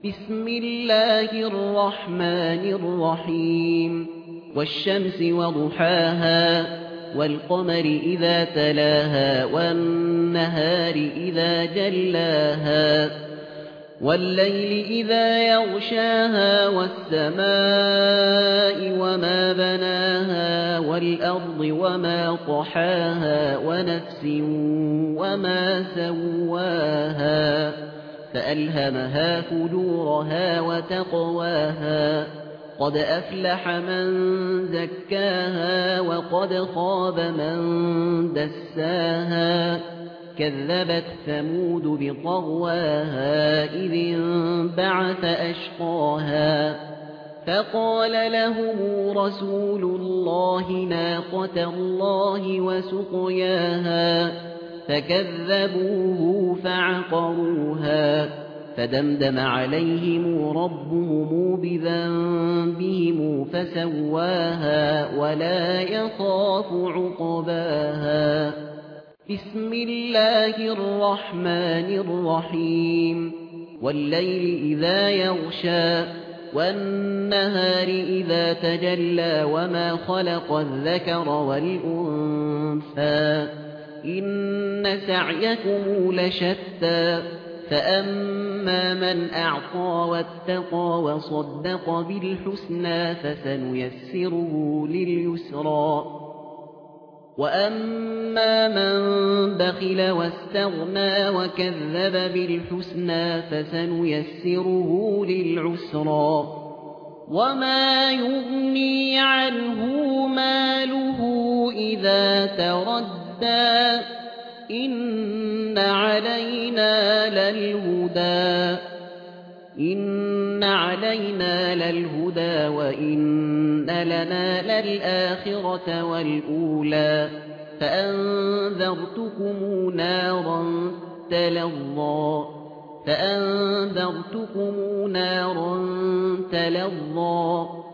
بسم الله الرحمن الرحيم والشمس وضحاها والقمر إذا تلاها والنهار إذا جلاها والليل إذا يغشاها والسماء وما بناها والأرض وما طحاها ونفس وما سواها فألهمها فجورها وتقواها قد أفلح من زكاها وقد خاب من دساها كذبت ثمود بطغواها إذ انبعث أشقاها فقال لهم رسول الله ناقة الله وسقياها فكذبوه فعقروها فدمدم عليهم ربهم بذنبهم فسواها ولا يخاف عقباها بسم الله الرحمن الرحيم والليل إذا يغشى والنهار إذا تجلى وما خلق الذكر والأنثى إن سعيكم لشتى فأما من أعطى واتقى وصدق بالحسنى فسنيسره لليسرى وأما من بخل واستغنى وكذب بالحسنى فسنيسره للعسرى وما يغني عنه ماله إذا تردى إن علينا للهدى وإن لنا للآخرة والأولى فأنذرتكم نارا تلظى